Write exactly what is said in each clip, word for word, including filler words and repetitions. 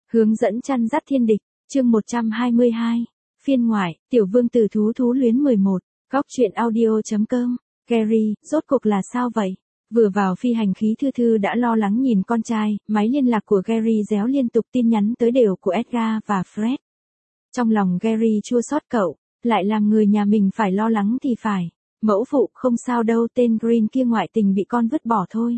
Hướng dẫn chăn dắt thiên địch, chương một trăm hai mươi hai, phiên ngoại, tiểu vương tử thú thú luyến mười một, góc truyện audio.com, Gary, rốt cuộc là sao vậy? Vừa vào phi hành khí Thư Thư đã lo lắng nhìn con trai, máy liên lạc của Gary réo liên tục tin nhắn tới đều của Edgar và Fred. Trong lòng Gary chua xót cậu, lại làm người nhà mình phải lo lắng thì phải. Mẫu phụ không sao đâu, tên Green kia ngoại tình bị con vứt bỏ thôi.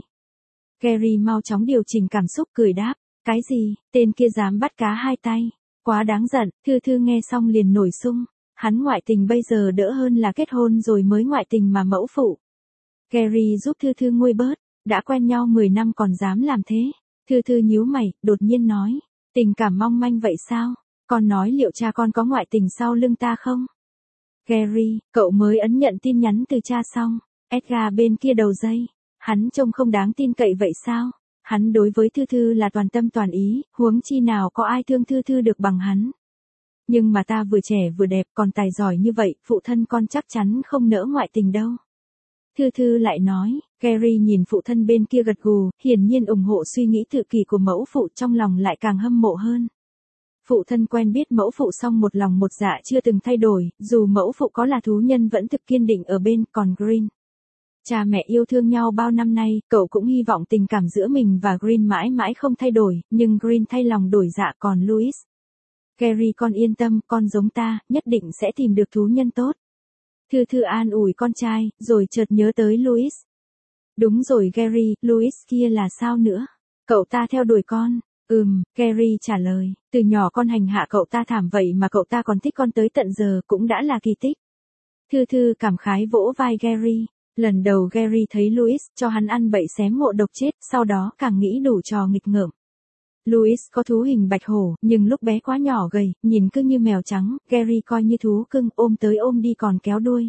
Gary mau chóng điều chỉnh cảm xúc cười đáp, cái gì, tên kia dám bắt cá hai tay, quá đáng giận. Thư Thư nghe xong liền nổi sung, hắn ngoại tình bây giờ đỡ hơn là kết hôn rồi mới ngoại tình mà mẫu phụ. Gary giúp Thư Thư nguôi bớt, đã quen nhau mười năm còn dám làm thế. Thư Thư nhíu mày, đột nhiên nói, tình cảm mong manh vậy sao, con nói liệu cha con có ngoại tình sau lưng ta không? Gary, cậu mới ấn nhận tin nhắn từ cha xong. Edgar bên kia đầu dây, hắn trông không đáng tin cậy vậy sao? Hắn đối với Thư Thư là toàn tâm toàn ý, huống chi nào có ai thương Thư Thư được bằng hắn. Nhưng mà ta vừa trẻ vừa đẹp còn tài giỏi như vậy, phụ thân con chắc chắn không nỡ ngoại tình đâu. Thư Thư lại nói. Gary nhìn phụ thân bên kia gật gù, hiển nhiên ủng hộ suy nghĩ tự kỷ của mẫu phụ, trong lòng lại càng hâm mộ hơn. Phụ thân quen biết mẫu phụ xong một lòng một dạ chưa từng thay đổi, dù mẫu phụ có là thú nhân vẫn thực kiên định ở bên, còn Green. Cha mẹ yêu thương nhau bao năm nay, cậu cũng hy vọng tình cảm giữa mình và Green mãi mãi không thay đổi, nhưng Green thay lòng đổi dạ còn Louis. Gary con yên tâm, con giống ta, nhất định sẽ tìm được thú nhân tốt. Thư Thư an ủi con trai, rồi chợt nhớ tới Louis. Đúng rồi Gary, Louis kia là sao nữa? Cậu ta theo đuổi con. Ừm, Gary trả lời, từ nhỏ con hành hạ cậu ta thảm vậy mà cậu ta còn thích con tới tận giờ cũng đã là kỳ tích. Thư Thư cảm khái vỗ vai Gary. Lần đầu Gary thấy Louis, cho hắn ăn bậy xém ngộ độc chết, sau đó càng nghĩ đủ trò nghịch ngợm. Louis có thú hình bạch hổ, nhưng lúc bé quá nhỏ gầy, nhìn cứ như mèo trắng, Gary coi như thú cưng, ôm tới ôm đi còn kéo đuôi.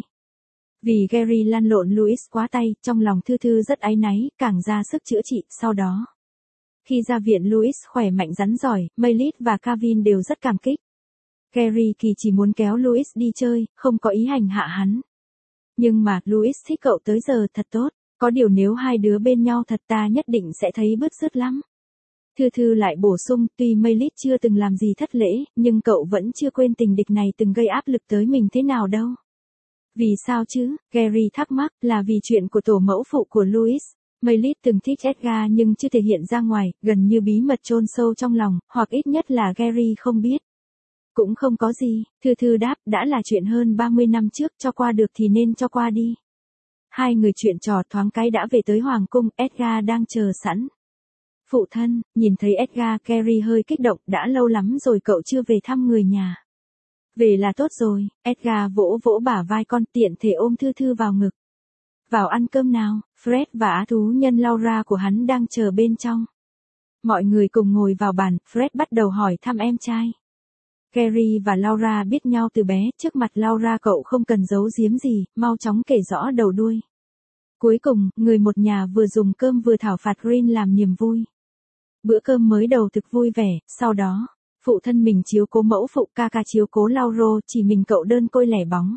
Vì Gary lăn lộn Louis quá tay, trong lòng Thư Thư rất áy náy, càng ra sức chữa trị, sau đó. Khi ra viện Louis khỏe mạnh rắn giỏi, Maylit và Kevin đều rất cảm kích. Gary kỳ chỉ muốn kéo Louis đi chơi, không có ý hành hạ hắn. Nhưng mà, Louis thích cậu tới giờ thật tốt, có điều nếu hai đứa bên nhau thật ta nhất định sẽ thấy bứt rứt lắm. Thư Thư lại bổ sung, tuy Maylit chưa từng làm gì thất lễ, nhưng cậu vẫn chưa quên tình địch này từng gây áp lực tới mình thế nào đâu. Vì sao chứ? Gary thắc mắc, là vì chuyện của tổ mẫu phụ của Louis. Maylit từng thích Edgar nhưng chưa thể hiện ra ngoài, gần như bí mật chôn sâu trong lòng, hoặc ít nhất là Gary không biết. Cũng không có gì, Thư Thư đáp, đã là chuyện hơn ba mươi năm trước, cho qua được thì nên cho qua đi. Hai người chuyện trò thoáng cái đã về tới Hoàng cung, Edgar đang chờ sẵn. Phụ thân, nhìn thấy Edgar, Gary hơi kích động, đã lâu lắm rồi cậu chưa về thăm người nhà. Về là tốt rồi, Edgar vỗ vỗ bả vai con, tiện thể ôm Thư Thư vào ngực. Vào ăn cơm nào, Fred và á thú nhân Laura của hắn đang chờ bên trong. Mọi người cùng ngồi vào bàn, Fred bắt đầu hỏi thăm em trai. Gary và Laura biết nhau từ bé, trước mặt Laura cậu không cần giấu giếm gì, mau chóng kể rõ đầu đuôi. Cuối cùng, người một nhà vừa dùng cơm vừa thảo phạt Green làm niềm vui. Bữa cơm mới đầu thực vui vẻ, sau đó, phụ thân mình chiếu cố mẫu phụ, ca ca chiếu cố Lauro, chỉ mình cậu đơn côi lẻ bóng.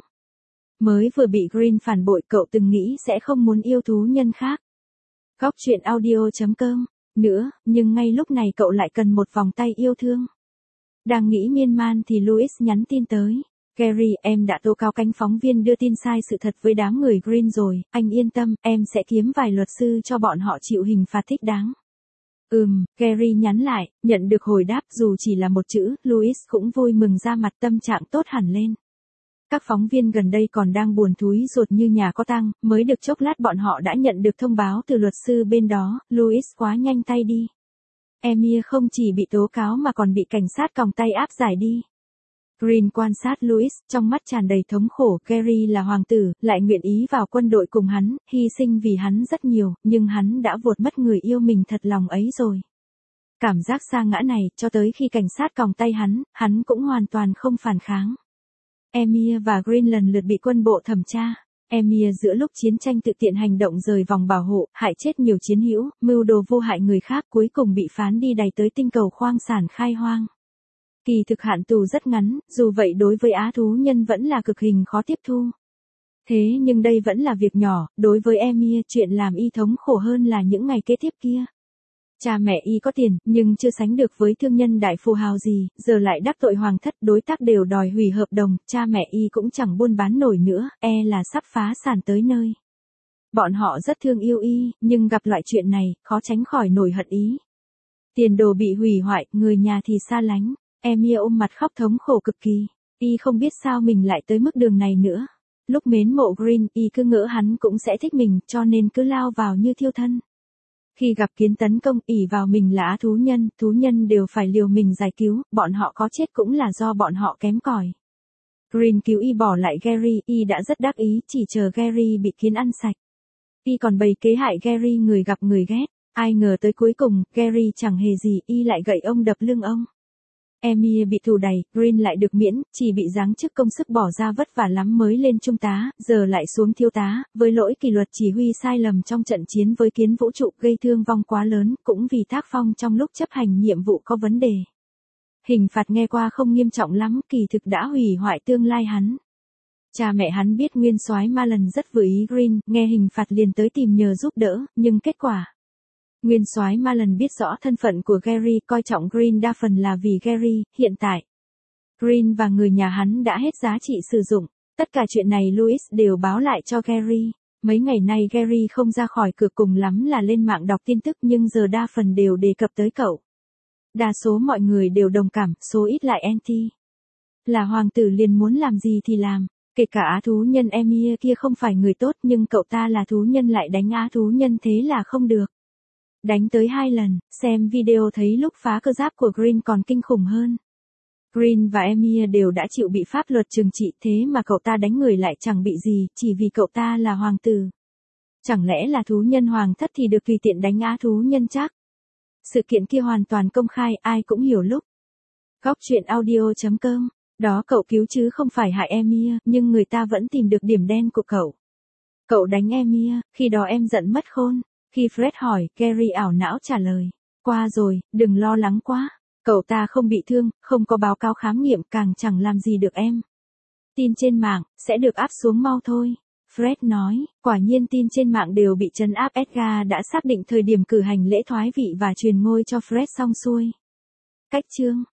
Mới vừa bị Green phản bội, cậu từng nghĩ sẽ không muốn yêu thú nhân khác. Góc truyện audio.com, nữa, nhưng ngay lúc này cậu lại cần một vòng tay yêu thương. Đang nghĩ miên man thì Louis nhắn tin tới. Gary, em đã tố cáo cánh phóng viên đưa tin sai sự thật với đám người Green rồi, anh yên tâm, em sẽ kiếm vài luật sư cho bọn họ chịu hình phạt thích đáng. Ừm, Gary nhắn lại, nhận được hồi đáp dù chỉ là một chữ, Louis cũng vui mừng ra mặt, tâm trạng tốt hẳn lên. Các phóng viên gần đây còn đang buồn thúi ruột như nhà có tang, mới được chốc lát bọn họ đã nhận được thông báo từ luật sư bên đó, Louis quá nhanh tay đi. Emir không chỉ bị tố cáo mà còn bị cảnh sát còng tay áp giải đi. Green quan sát Louis, trong mắt tràn đầy thống khổ, Gary là hoàng tử, lại nguyện ý vào quân đội cùng hắn, hy sinh vì hắn rất nhiều, nhưng hắn đã vụt mất người yêu mình thật lòng ấy rồi. Cảm giác sa ngã này, cho tới khi cảnh sát còng tay hắn, hắn cũng hoàn toàn không phản kháng. Emir và Green lần lượt bị quân bộ thẩm tra. Emir giữa lúc chiến tranh tự tiện hành động rời vòng bảo hộ, hại chết nhiều chiến hữu, mưu đồ vô hại người khác, cuối cùng bị phán đi đày tới tinh cầu khoáng sản khai hoang. Kỳ thực hạn tù rất ngắn, dù vậy đối với á thú nhân vẫn là cực hình khó tiếp thu. Thế nhưng đây vẫn là việc nhỏ, đối với Emir chuyện làm y thống khổ hơn là những ngày kế tiếp kia. Cha mẹ y có tiền, nhưng chưa sánh được với thương nhân đại phú hào gì, giờ lại đắc tội hoàng thất, đối tác đều đòi hủy hợp đồng, cha mẹ y cũng chẳng buôn bán nổi nữa, e là sắp phá sản tới nơi. Bọn họ rất thương yêu y, nhưng gặp loại chuyện này, khó tránh khỏi nổi hận ý. Tiền đồ bị hủy hoại, người nhà thì xa lánh, Emia ôm mặt khóc thống khổ cực kỳ, y không biết sao mình lại tới mức đường này nữa. Lúc mến mộ Green, y cứ ngỡ hắn cũng sẽ thích mình, cho nên cứ lao vào như thiêu thân. Khi gặp kiến tấn công, ỷ vào mình là á thú nhân, thú nhân đều phải liều mình giải cứu, bọn họ có chết cũng là do bọn họ kém cỏi. Green cứu y bỏ lại Gary, y đã rất đắc ý, chỉ chờ Gary bị kiến ăn sạch. Y còn bày kế hại Gary người gặp người ghét, ai ngờ tới cuối cùng, Gary chẳng hề gì, y lại gậy ông đập lưng ông. Emia bị thù đày, Green lại được miễn, chỉ bị giáng chức công sức bỏ ra vất vả lắm mới lên trung tá, giờ lại xuống thiếu tá, với lỗi kỷ luật chỉ huy sai lầm trong trận chiến với kiến vũ trụ gây thương vong quá lớn, cũng vì tác phong trong lúc chấp hành nhiệm vụ có vấn đề. Hình phạt nghe qua không nghiêm trọng lắm, kỳ thực đã hủy hoại tương lai hắn. Cha mẹ hắn biết nguyên soái Marlon rất vừa ý Green, nghe hình phạt liền tới tìm nhờ giúp đỡ, nhưng kết quả. Nguyên soái Marlon biết rõ thân phận của Gary, coi trọng Green đa phần là vì Gary, hiện tại. Green và người nhà hắn đã hết giá trị sử dụng, tất cả chuyện này Louis đều báo lại cho Gary. Mấy ngày nay Gary không ra khỏi cửa, cùng lắm là lên mạng đọc tin tức, nhưng giờ đa phần đều đề cập tới cậu. Đa số mọi người đều đồng cảm, số ít lại anti. Là hoàng tử liền muốn làm gì thì làm, kể cả á thú nhân Emia kia không phải người tốt, nhưng cậu ta là thú nhân lại đánh á thú nhân, thế là không được. Đánh tới hai lần, xem video thấy lúc phá cơ giáp của Green còn kinh khủng hơn. Green và Emia đều đã chịu bị pháp luật trừng trị, thế mà cậu ta đánh người lại chẳng bị gì, chỉ vì cậu ta là hoàng tử. Chẳng lẽ là thú nhân hoàng thất thì được tùy tiện đánh á thú nhân chắc? Sự kiện kia hoàn toàn công khai, ai cũng hiểu lúc. Góc truyện audio chấm com, đó cậu cứu chứ không phải hại Emia, nhưng người ta vẫn tìm được điểm đen của cậu. Cậu đánh Emia, khi đó em giận mất khôn. Khi Fred hỏi, Gary ảo não trả lời. Qua rồi, đừng lo lắng quá. Cậu ta không bị thương, không có báo cáo khám nghiệm, càng chẳng làm gì được em. Tin trên mạng, sẽ được áp xuống mau thôi. Fred nói, quả nhiên tin trên mạng đều bị trấn áp. Edgar đã xác định thời điểm cử hành lễ thoái vị và truyền ngôi cho Fred xong xuôi. Cách chương